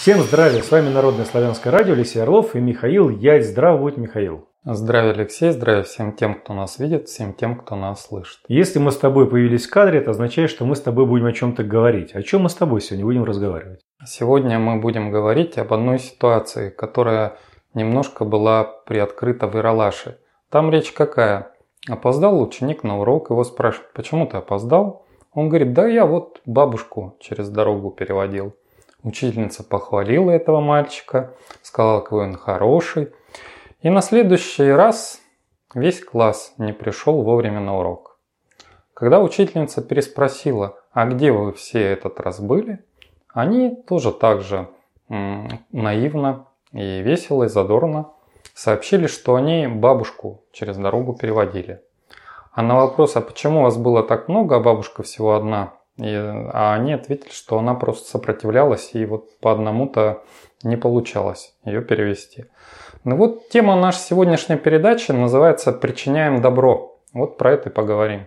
Всем здравия, с вами Народное славянское радио, Алексей Орлов и Михаил Ять. Здравствуй, Михаил. Здравия, Алексей, здравия всем тем, кто нас видит, всем тем, кто нас слышит. Если мы с тобой появились в кадре, это означает, что мы с тобой будем о чем-то говорить. О чем мы с тобой сегодня будем разговаривать? Сегодня мы будем говорить об одной ситуации, которая немножко была приоткрыта в Ералаше. Там речь какая? Опоздал ученик на урок, его спрашивают, почему ты опоздал? Он говорит, да я вот бабушку через дорогу переводил. Учительница похвалила этого мальчика, сказала, какой он хороший. И на следующий раз весь класс не пришел вовремя на урок. Когда учительница переспросила, а где вы все этот раз были, они тоже так же наивно и весело, и задорно сообщили, что они бабушку через дорогу переводили. А на вопрос, а почему вас было так много, а бабушка всего одна? А они ответили, что она просто сопротивлялась, и вот по одному-то не получалось ее перевести. Ну вот тема нашей сегодняшней передачи называется «Причиняем добро». Вот про это и поговорим.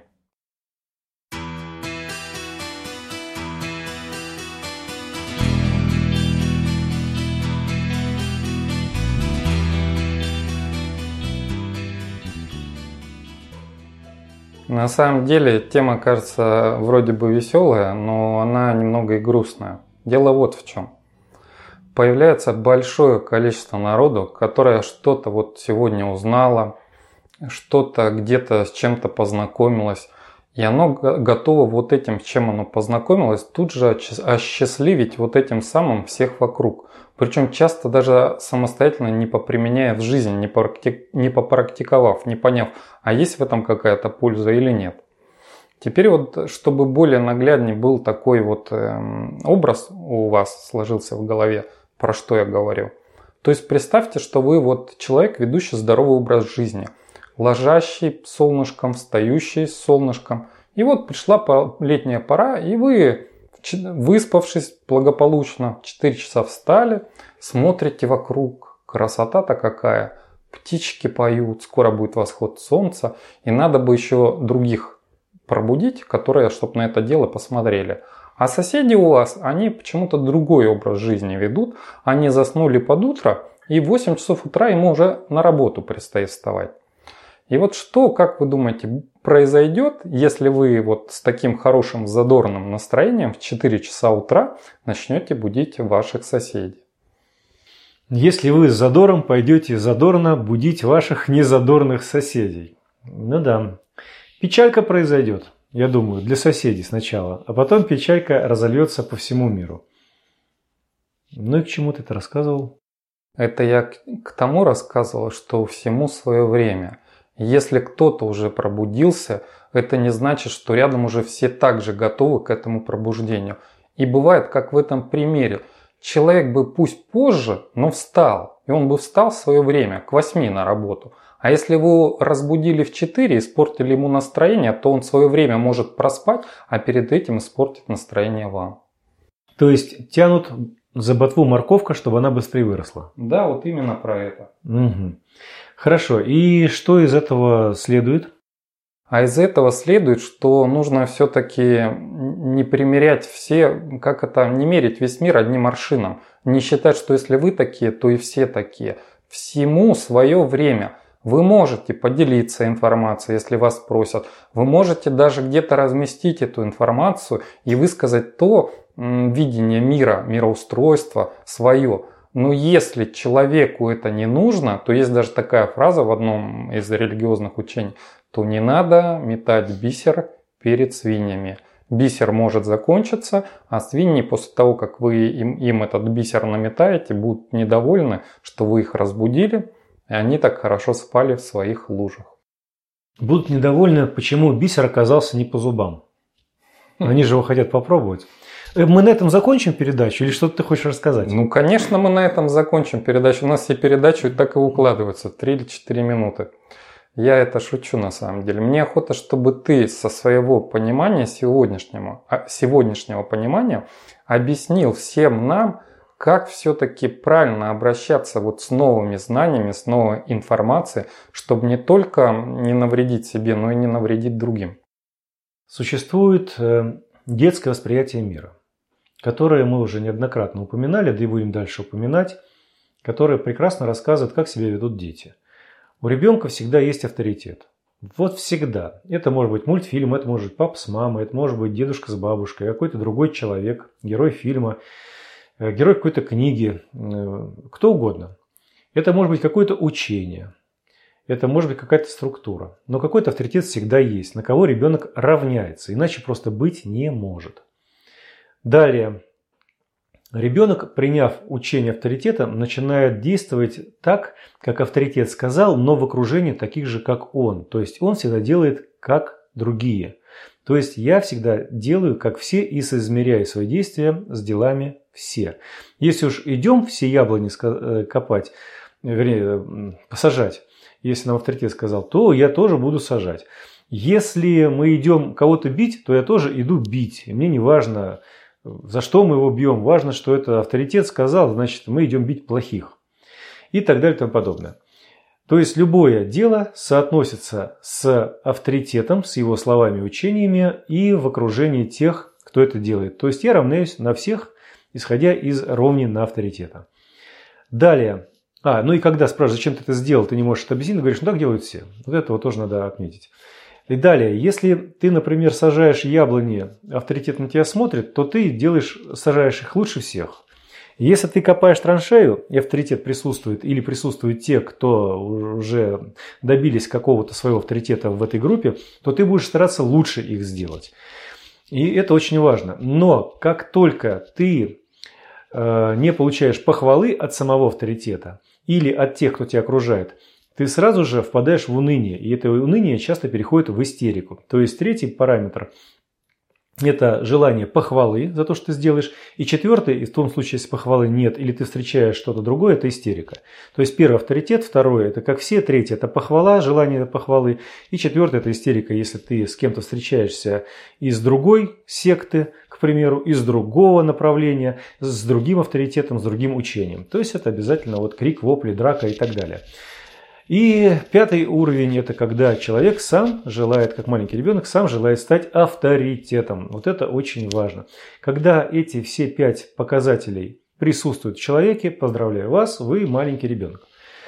На самом деле тема кажется вроде бы веселая, но она немного и грустная. Дело вот в чем. Появляется большое количество народу, которое что-то вот сегодня узнало, что-то где-то с чем-то познакомилось, и оно готово вот этим, с чем оно познакомилось, тут же осчастливить вот этим самым всех вокруг. Причем часто даже самостоятельно не поприменяя в жизнь, не попрактиковав, не поняв, а есть в этом какая-то польза или нет. Теперь вот, чтобы более нагляднее был такой вот образ у вас сложился в голове, про что я говорю. То есть представьте, что вы вот человек, ведущий здоровый образ жизни, ложащий солнышком, встающий с солнышком. И вот пришла летняя пора, и вы, выспавшись благополучно, в 4 часа встали, смотрите вокруг. Красота-то какая! Птички поют, скоро будет восход солнца, и надо бы еще других пробудить, которые, чтобы на это дело посмотрели. А соседи у вас, они почему-то другой образ жизни ведут. Они заснули под утро, и в 8 часов утра ему уже на работу предстоит вставать. И вот что, как вы думаете, произойдет, если вы вот с таким хорошим задорным настроением в 4 часа утра начнете будить ваших соседей? Если вы с задором пойдете задорно будить ваших незадорных соседей. Ну да, печалька произойдет. Я думаю, для соседей сначала, а потом печалька разольется по всему миру. Ну и к чему ты это рассказывал? Это я к тому рассказывал, что всему свое время. Если кто-то уже пробудился, это не значит, что рядом уже все так же готовы к этому пробуждению. И бывает, как в этом примере. Человек бы пусть позже, но встал. И он бы встал в свое время, к 8 на работу. А если вы его разбудили в 4, испортили ему настроение, то он в свое время может проспать, а перед этим испортит настроение вам. То есть тянут за ботву морковка, чтобы она быстрее выросла? Да, вот именно про это. Угу. Хорошо. И что из этого следует? А из этого следует, что нужно все-таки не примерять не мерить весь мир одним аршином. Не считать, что если вы такие, то и все такие. Всему свое время. Вы можете поделиться информацией, если вас просят. Вы можете даже где-то разместить эту информацию и высказать то видение мира, мироустройства свое. Но если человеку это не нужно, то есть даже такая фраза в одном из религиозных учений, то не надо метать бисер перед свиньями. Бисер может закончиться, а свиньи после того, как вы им этот бисер наметаете, будут недовольны, что вы их разбудили, и они так хорошо спали в своих лужах. Будут недовольны, почему бисер оказался не по зубам. Они же его хотят попробовать. Мы на этом закончим передачу или что-то ты хочешь рассказать? Ну, конечно, мы на этом закончим передачу. У нас все передачи так и укладываются, 3 или 4 минуты. Я это шучу на самом деле. Мне охота, чтобы ты со своего понимания сегодняшнего понимания объяснил всем нам, как все-таки правильно обращаться вот с новыми знаниями, с новой информацией, чтобы не только не навредить себе, но и не навредить другим. Существует детское восприятие мира. которое мы уже неоднократно упоминали, да и будем дальше упоминать, которое прекрасно рассказывает, как себя ведут дети. У ребенка всегда есть авторитет. Вот всегда. Это может быть мультфильм, это может быть папа с мамой, это может быть дедушка с бабушкой, какой-то другой человек, герой фильма, герой какой-то книги, кто угодно. Это может быть какое-то учение, это может быть какая-то структура. Но какой-то авторитет всегда есть, на кого ребенок равняется, иначе просто быть не может. Далее. Ребенок, приняв учение авторитета, начинает действовать так, как авторитет сказал, но в окружении таких же, как он. То есть он всегда делает, как другие. То есть я всегда делаю, как все, и соизмеряю свои действия с делами все. Если уж идем все яблони копать, вернее, посажать, если нам авторитет сказал, то я тоже буду сажать. Если мы идем кого-то бить, то я тоже иду бить. И мне не важно, за что мы его бьем. Важно, что это авторитет сказал, значит, мы идем бить плохих. И так далее и тому подобное. То есть любое дело соотносится с авторитетом, с его словами и учениями и в окружении тех, кто это делает. То есть я равняюсь на всех, исходя из ровнина авторитета. Далее. Ну и когда спрашивают, зачем ты это сделал, ты не можешь это объяснить, ты говоришь, так делают все. Вот это вот тоже надо отметить. И далее, если ты, например, сажаешь яблони, авторитет на тебя смотрит, то ты сажаешь их лучше всех. Если ты копаешь траншею, и авторитет присутствует, или присутствуют те, кто уже добились какого-то своего авторитета в этой группе, то ты будешь стараться лучше их сделать. И это очень важно. Но как только ты не получаешь похвалы от самого авторитета или от тех, кто тебя окружает, ты сразу же впадаешь в уныние, и это уныние часто переходит в истерику. То есть третий параметр – это желание похвалы за то, что ты сделаешь. И четвертый, в том случае, если похвалы нет, или ты встречаешь что-то другое, это истерика. То есть первый – авторитет, второе – это как все, третье – это похвала, желание похвалы, и четвертое – это истерика, если ты с кем-то встречаешься из другой секты, к примеру, из другого направления, с другим авторитетом, с другим учением. То есть это обязательно вот крик, вопли, драка и так далее. И пятый уровень – это когда человек сам желает, как маленький ребенок, сам желает стать авторитетом. Вот это очень важно. Когда эти все 5 показателей присутствуют в человеке, поздравляю вас, вы маленький ребенок.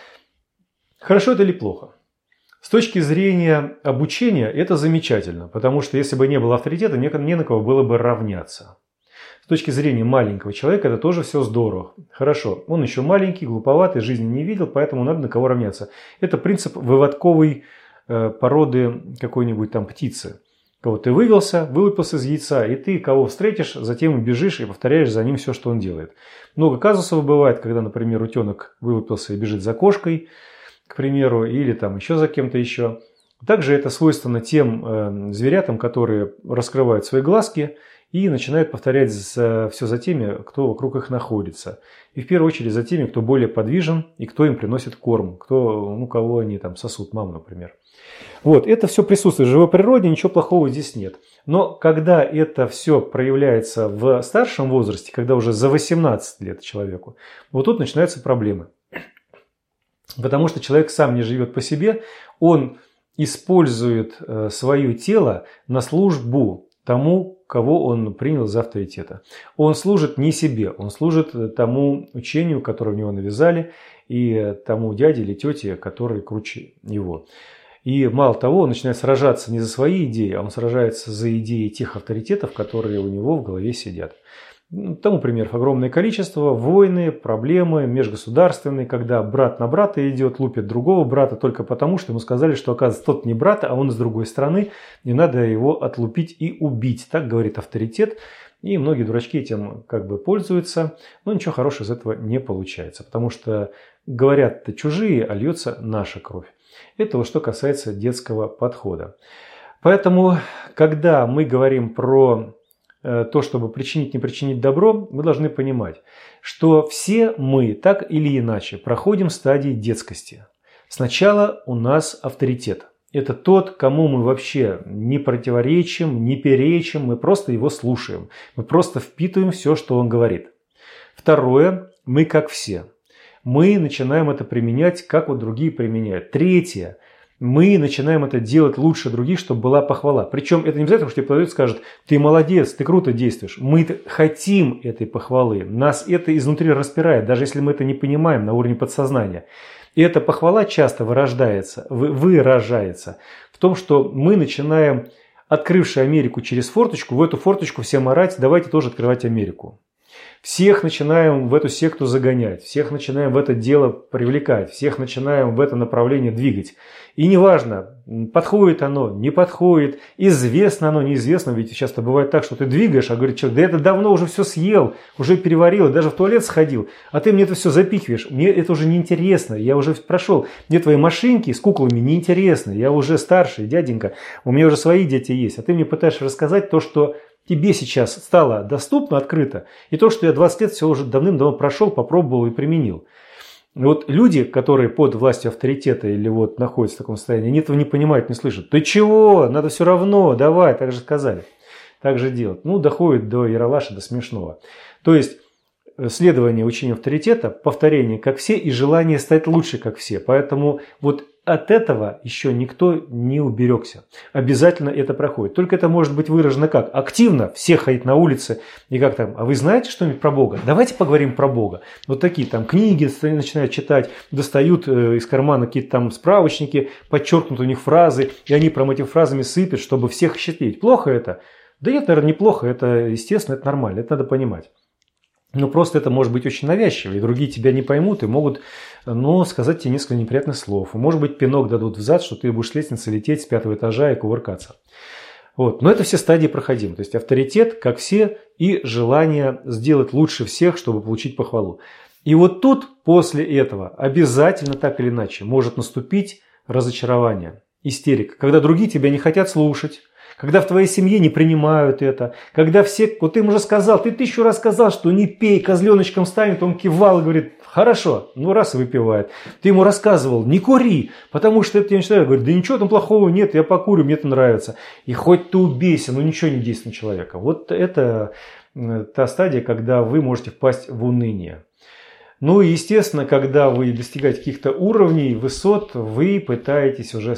Хорошо это или плохо? С точки зрения обучения это замечательно, потому что если бы не было авторитета, не на кого было бы равняться. С точки зрения маленького человека это тоже все здорово. Хорошо, он еще маленький, глуповатый, жизни не видел, поэтому надо на кого равняться. Это принцип выводковой породы какой-нибудь там птицы. Кого ты вылупился из яйца, и ты кого встретишь, затем бежишь и повторяешь за ним все, что он делает. Много казусов бывает, когда, например, утенок вылупился и бежит за кошкой, к примеру, или там еще за кем-то еще. Также это свойственно тем зверятам, которые раскрывают свои глазки и начинают повторять все за теми, кто вокруг их находится. И в первую очередь за теми, кто более подвижен и кто им приносит корм, кого они там сосут, маму, например. Вот, это все присутствует в живой природе, ничего плохого здесь нет. Но когда это все проявляется в старшем возрасте, когда уже за 18 лет человеку, вот тут начинаются проблемы. Потому что человек сам не живет по себе, он использует свое тело на службу тому, кого он принял за авторитета. Он служит не себе, он служит тому учению, которое в него навязали, и тому дяде или тете, который круче него. И мало того, он начинает сражаться не за свои идеи, а он сражается за идеи тех авторитетов, которые у него в голове сидят. Тому примеров огромное количество. Войны, проблемы межгосударственные, когда брат на брата идет, лупит другого брата только потому, что ему сказали, что, оказывается, тот не брат, а он из другой страны, и надо его отлупить и убить. Так говорит авторитет. И многие дурачки этим пользуются, но ничего хорошего из этого не получается, потому что говорят-то чужие, а льется наша кровь. Это вот что касается детского подхода. Поэтому, когда мы говорим про то, чтобы причинить, не причинить добро, мы должны понимать, что все мы так или иначе проходим стадии детскости. Сначала у нас авторитет. Это тот, кому мы вообще не противоречим, не перечим, мы просто его слушаем. Мы просто впитываем все, что он говорит. Второе, мы как все. Мы начинаем это применять, как вот другие применяют. Третье, мы начинаем это делать лучше других, чтобы была похвала. Причем это не обязательно, что тебе подойдет и скажет: ты молодец, ты круто действуешь. Мы хотим этой похвалы. Нас это изнутри распирает, даже если мы это не понимаем на уровне подсознания. И эта похвала часто выражается в том, что мы начинаем, открывши Америку через форточку, в эту форточку всем орать: давайте тоже открывать Америку. Всех начинаем в эту секту загонять, всех начинаем в это дело привлекать, всех начинаем в это направление двигать. И неважно, подходит оно, не подходит, известно оно, неизвестно. Ведь часто бывает так, что ты двигаешь, а говорит человек: да это давно уже все съел, уже переварил, даже в туалет сходил, а ты мне это все запихиваешь. Мне это уже неинтересно, я уже прошел. Мне твои машинки с куклами неинтересны, я уже старший дяденька, у меня уже свои дети есть, а ты мне пытаешься рассказать то, что тебе сейчас стало доступно, открыто, и то, что я 20 лет все уже давным-давно прошел, попробовал и применил. И вот люди, которые под властью авторитета или вот находятся в таком состоянии, они этого не понимают, не слышат. Ты чего? Надо все равно, давай, так же сказали. Так же делать. Ну, доходит до яролаша, до смешного. То есть, следование учению авторитета, повторение как все и желание стать лучше как все. Поэтому вот от этого еще никто не уберегся. Обязательно это проходит. Только это может быть выражено как? Активно все ходить на улице и как там: а вы знаете что-нибудь про Бога? Давайте поговорим про Бога. Вот такие там книги начинают читать, достают из кармана какие-то там справочники, подчеркнут у них фразы, и они прям этими фразами сыпят, чтобы всех счастливить. Плохо это? Да нет, наверное, неплохо. Это естественно, это нормально, это надо понимать. Но просто это может быть очень навязчиво, и другие тебя не поймут и могут, сказать тебе несколько неприятных слов. Может быть, пинок дадут в зад, что ты будешь с лестницы лететь с 5-го этажа и кувыркаться. Вот. Но это все стадии проходимы. То есть авторитет, как все, и желание сделать лучше всех, чтобы получить похвалу. И вот тут, после этого, обязательно так или иначе может наступить разочарование, истерика, когда другие тебя не хотят слушать. Когда в твоей семье не принимают это, когда все, вот ты ему уже сказал, ты 1000 раз сказал, что не пей, козленочком станет, он кивал и говорит: хорошо, раз и выпивает. Ты ему рассказывал: не кури, потому что это тебе начинает говорить: да ничего там плохого нет, я покурю, мне это нравится. И хоть ты убейся, но ничего не действует на человека. Вот это та стадия, когда вы можете впасть в уныние. Ну и естественно, когда вы достигаете каких-то уровней, высот, вы пытаетесь уже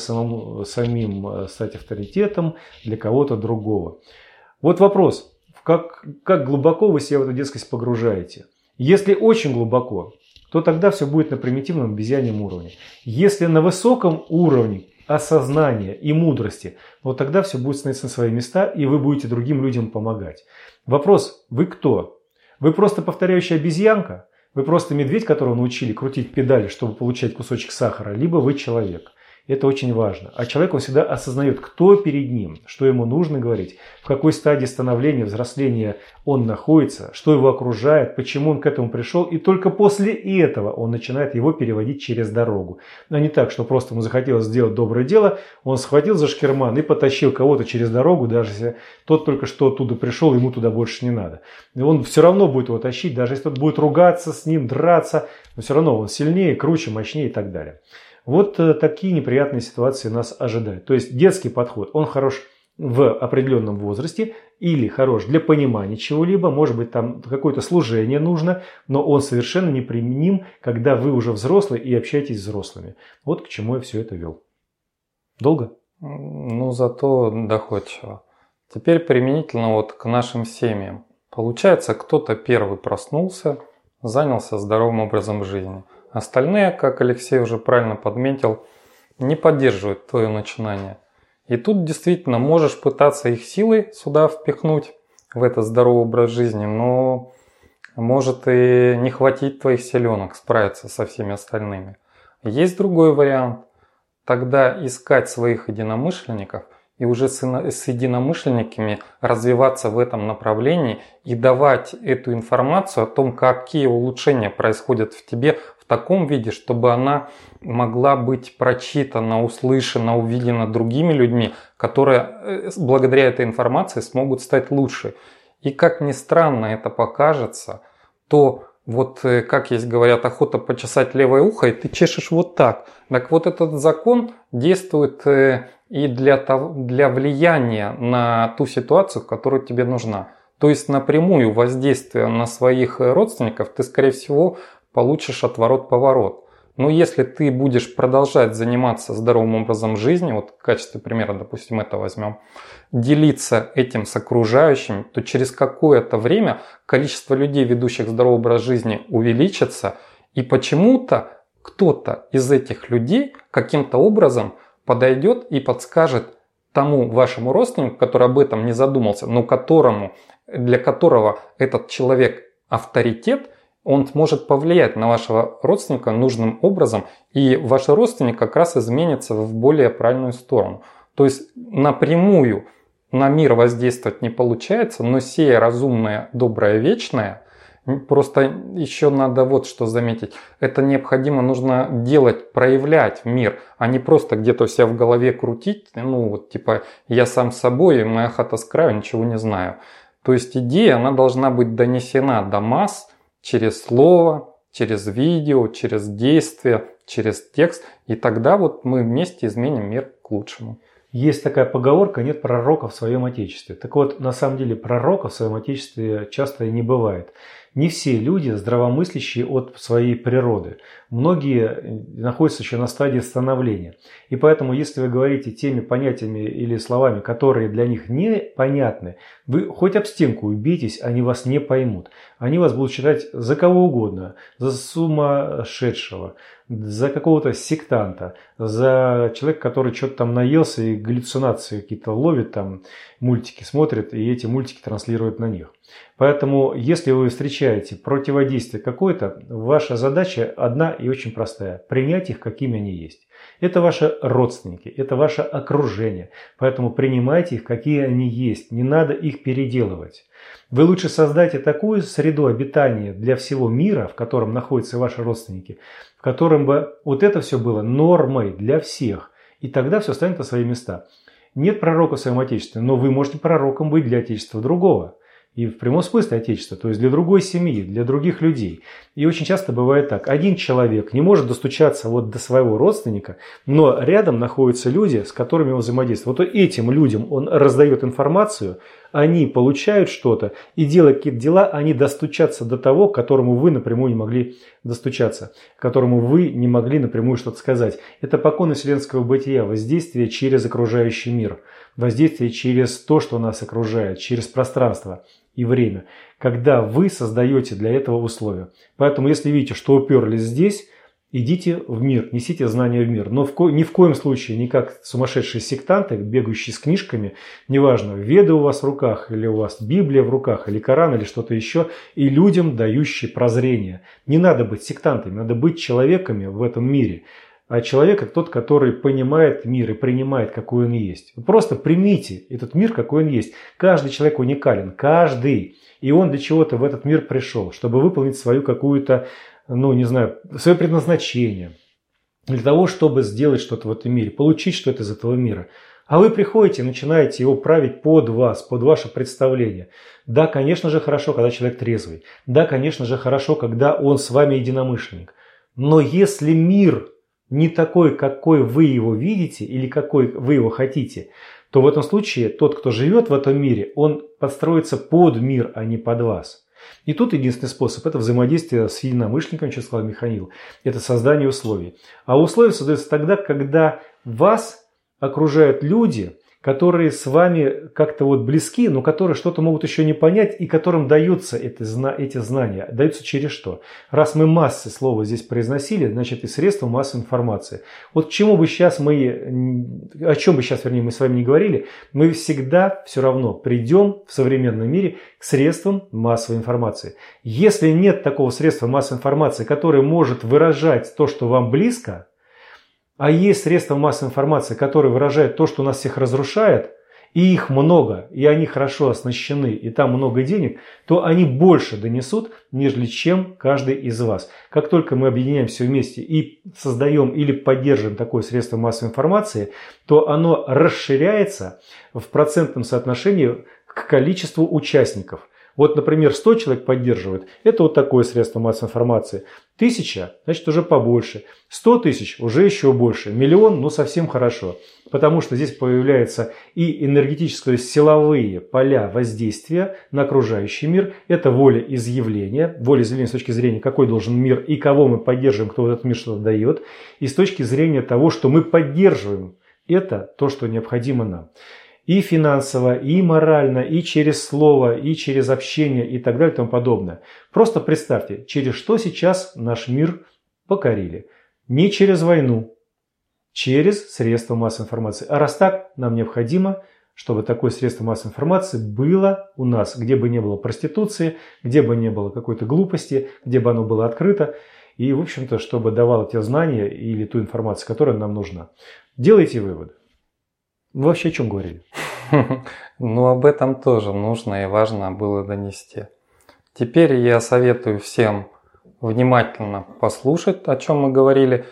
самим стать авторитетом для кого-то другого. Вот вопрос: как глубоко вы себя в эту детскость погружаете? Если очень глубоко, то тогда все будет на примитивном обезьяньем уровне. Если на высоком уровне осознания и мудрости, вот тогда все будет становиться на свои места, и вы будете другим людям помогать. Вопрос: вы кто? Вы просто повторяющая обезьянка? Вы просто медведь, которого научили крутить педали, чтобы получать кусочек сахара, либо вы человек. Это очень важно. А человек, он всегда осознает, кто перед ним, что ему нужно говорить, в какой стадии становления, взросления он находится, что его окружает, почему он к этому пришел. И только после этого он начинает его переводить через дорогу. Но не так, что просто ему захотелось сделать доброе дело, он схватил за шкирман и потащил кого-то через дорогу, даже если тот только что оттуда пришел, ему туда больше не надо. И он все равно будет его тащить, даже если тот будет ругаться с ним, драться, но все равно он сильнее, круче, мощнее и так далее. Вот такие неприятные ситуации нас ожидают. То есть детский подход, он хорош в определенном возрасте или хорош для понимания чего-либо, может быть там какое-то служение нужно, но он совершенно неприменим, когда вы уже взрослый и общаетесь с взрослыми. Вот к чему я все это вел. Долго? Зато доходчиво. Теперь применительно вот к нашим семьям. Получается, кто-то первый проснулся, занялся здоровым образом жизни. Остальные, как Алексей уже правильно подметил, не поддерживают твое начинание. И тут действительно можешь пытаться их силой сюда впихнуть, в этот здоровый образ жизни, но может и не хватить твоих силенок справиться со всеми остальными. Есть другой вариант. Тогда искать своих единомышленников и уже с единомышленниками развиваться в этом направлении и давать эту информацию о том, какие улучшения происходят в тебе в таком виде, чтобы она могла быть прочитана, услышана, увидена другими людьми, которые благодаря этой информации смогут стать лучше. И как ни странно это покажется, то вот как есть говорят, охота почесать левое ухо, и ты чешешь вот так. Так вот этот закон действует и для влияния на ту ситуацию, которая тебе нужна. То есть напрямую воздействие на своих родственников ты, скорее всего, получишь отворот-поворот. Но если ты будешь продолжать заниматься здоровым образом жизни, вот в качестве примера, допустим, это возьмем, делиться этим с окружающими, то через какое-то время количество людей, ведущих здоровый образ жизни, увеличится, и почему-то кто-то из этих людей каким-то образом подойдет и подскажет тому вашему родственнику, который об этом не задумался, но для которого этот человек авторитет, он сможет повлиять на вашего родственника нужным образом, и ваш родственник как раз изменится в более правильную сторону. То есть напрямую на мир воздействовать не получается, но сея разумное, доброе, вечное, просто еще надо вот что заметить. Это необходимо нужно делать, проявлять в мир, а не просто где-то у себя в голове крутить. Ну вот типа я сам с собой, моя хата с краю, ничего не знаю. То есть идея, она должна быть донесена до масс через слово, через видео, через действие, через текст. И тогда вот мы вместе изменим мир к лучшему. Есть такая поговорка: нет пророка в своем отечестве. Так вот, на самом деле пророка в своем отечестве часто и не бывает. Не все люди здравомыслящие от своей природы. Многие находятся еще на стадии становления. И поэтому, если вы говорите теми понятиями или словами, которые для них непонятны, вы хоть об стенку убейтесь, они вас не поймут. Они вас будут считать за кого угодно, за сумасшедшего, за какого-то сектанта, за человека, который что-то там наелся и галлюцинации какие-то ловит, там мультики смотрит и эти мультики транслирует на них. Поэтому, если вы встречаете противодействие какое-то, ваша задача одна и очень простая – принять их, какими они есть. Это ваши родственники, это ваше окружение, поэтому принимайте их, какие они есть, не надо их переделывать. Вы лучше создайте такую среду обитания для всего мира, в котором находятся ваши родственники, в котором бы вот это все было нормой для всех, и тогда все станет на свои места. Нет пророка в своем отечестве, но вы можете пророком быть для отечества другого. И в прямом смысле отечества, то есть для другой семьи, для других людей. И очень часто бывает так. Один человек не может достучаться вот до своего родственника, но рядом находятся люди, с которыми он взаимодействует. Вот этим людям он раздает информацию, они получают что-то, и делая какие-то дела, они достучатся до того, к которому вы напрямую не могли достучаться, к которому вы не могли напрямую что-то сказать. Это покон вселенского бытия, воздействие через окружающий мир, воздействие через то, что нас окружает, через пространство и время, когда вы создаете для этого условия. Поэтому, если видите, что уперлись здесь, идите в мир, несите знания в мир. Но ни в коем случае не как сумасшедшие сектанты, бегающие с книжками, неважно, Веды у вас в руках, или у вас Библия в руках, или Коран, или что-то еще, и людям дающие прозрение. Не надо быть сектантами, надо быть человеками в этом мире. А человек – это тот, который понимает мир и принимает, какой он есть. Вы просто примите этот мир, какой он есть. Каждый человек уникален, каждый. И он для чего-то в этот мир пришел, чтобы выполнить свою какую-то, свое предназначение. Для того, чтобы сделать что-то в этом мире, получить что-то из этого мира. А вы приходите и начинаете его править под вас, под ваше представление. Да, конечно же, хорошо, когда человек трезвый. Да, конечно же, хорошо, когда он с вами единомышленник. Но если мир не такой, какой вы его видите или какой вы его хотите, то в этом случае тот, кто живет в этом мире, он подстроится под мир, а не под вас. И тут единственный способ – это взаимодействие с единомышленником, что сказал Михаил, это создание условий. А условия создаются тогда, когда вас окружают люди, которые с вами как-то вот близки, но которые что-то могут еще не понять, и которым даются эти знания. Даются через что? Раз мы массы слова здесь произносили, значит и средства массовой информации. Вот о чем бы сейчас мы с вами не говорили, мы всегда все равно придем в современном мире к средствам массовой информации. Если нет такого средства массовой информации, которое может выражать то, что вам близко, а есть средства массовой информации, которые выражают то, что нас всех разрушает, и их много, и они хорошо оснащены, и там много денег, то они больше донесут, нежели чем каждый из вас. Как только мы объединяемся вместе и создаем или поддерживаем такое средство массовой информации, то оно расширяется в процентном соотношении к количеству участников. Вот, например, 100 человек поддерживают, это вот такое средство массовой информации. 1000, значит, уже побольше. 100 тысяч, уже еще больше. 1 миллион, ну, совсем хорошо. Потому что здесь появляются и энергетические, то есть силовые поля воздействия на окружающий мир. Это волеизъявление. Волеизъявление с точки зрения, какой должен мир и кого мы поддерживаем, кто в этот мир что-то дает. И с точки зрения того, что мы поддерживаем, это то, что необходимо нам. И финансово, и морально, и через слово, и через общение, и так далее, и тому подобное. Просто представьте, через что сейчас наш мир покорили. Не через войну, через средства массовой информации. А раз так, нам необходимо, чтобы такое средство массовой информации было у нас, где бы не было проституции, где бы не было какой-то глупости, где бы оно было открыто. И, в общем-то, чтобы давало те знания или ту информацию, которая нам нужна. Делайте выводы. Вы вообще о чем говорили? Ну, об этом тоже нужно и важно было донести. Теперь я советую всем внимательно послушать, о чем мы говорили,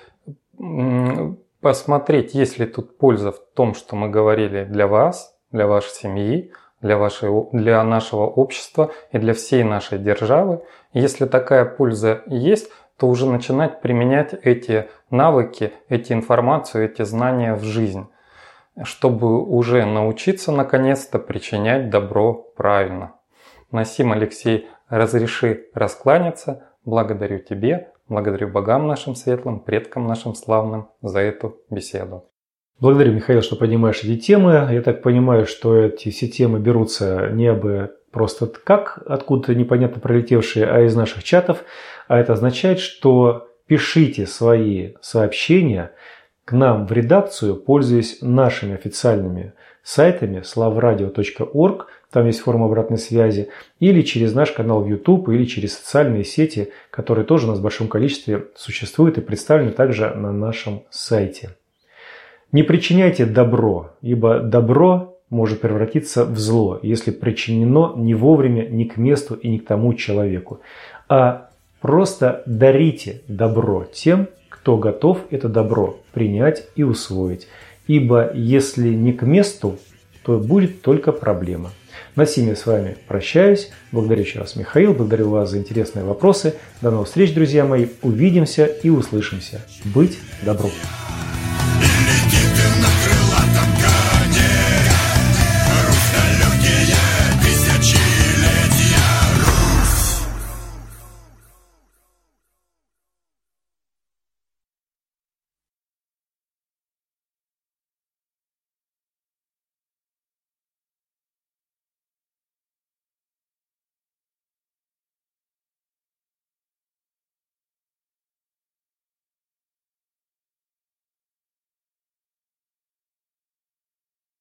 посмотреть, есть ли тут польза в том, что мы говорили для вас, для вашей семьи, для нашего общества и для всей нашей державы. Если такая польза есть, то уже начинать применять эти навыки, эти информацию, эти знания в жизнь, чтобы уже научиться наконец-то причинять добро правильно. Насим Алексей, разреши раскланяться. Благодарю тебе, благодарю богам нашим светлым, предкам нашим славным за эту беседу. Благодарю, Михаил, что поднимаешь эти темы. Я так понимаю, что эти все темы берутся не бы просто как откуда-то непонятно пролетевшие, а из наших чатов. А это означает, что пишите свои сообщения к нам в редакцию, пользуясь нашими официальными сайтами slavradio.org, там есть форма обратной связи, или через наш канал в YouTube, или через социальные сети, которые тоже у нас в большом количестве существуют и представлены также на нашем сайте. Не причиняйте добро, ибо добро может превратиться в зло, если причинено не вовремя, не к месту и не к тому человеку. А просто дарите добро тем, кто готов это добро принять и усвоить. Ибо если не к месту, то будет только проблема. На сим я с вами прощаюсь. Благодарю еще раз, Михаил. Благодарю вас за интересные вопросы. До новых встреч, друзья мои. Увидимся и услышимся. Быть добру.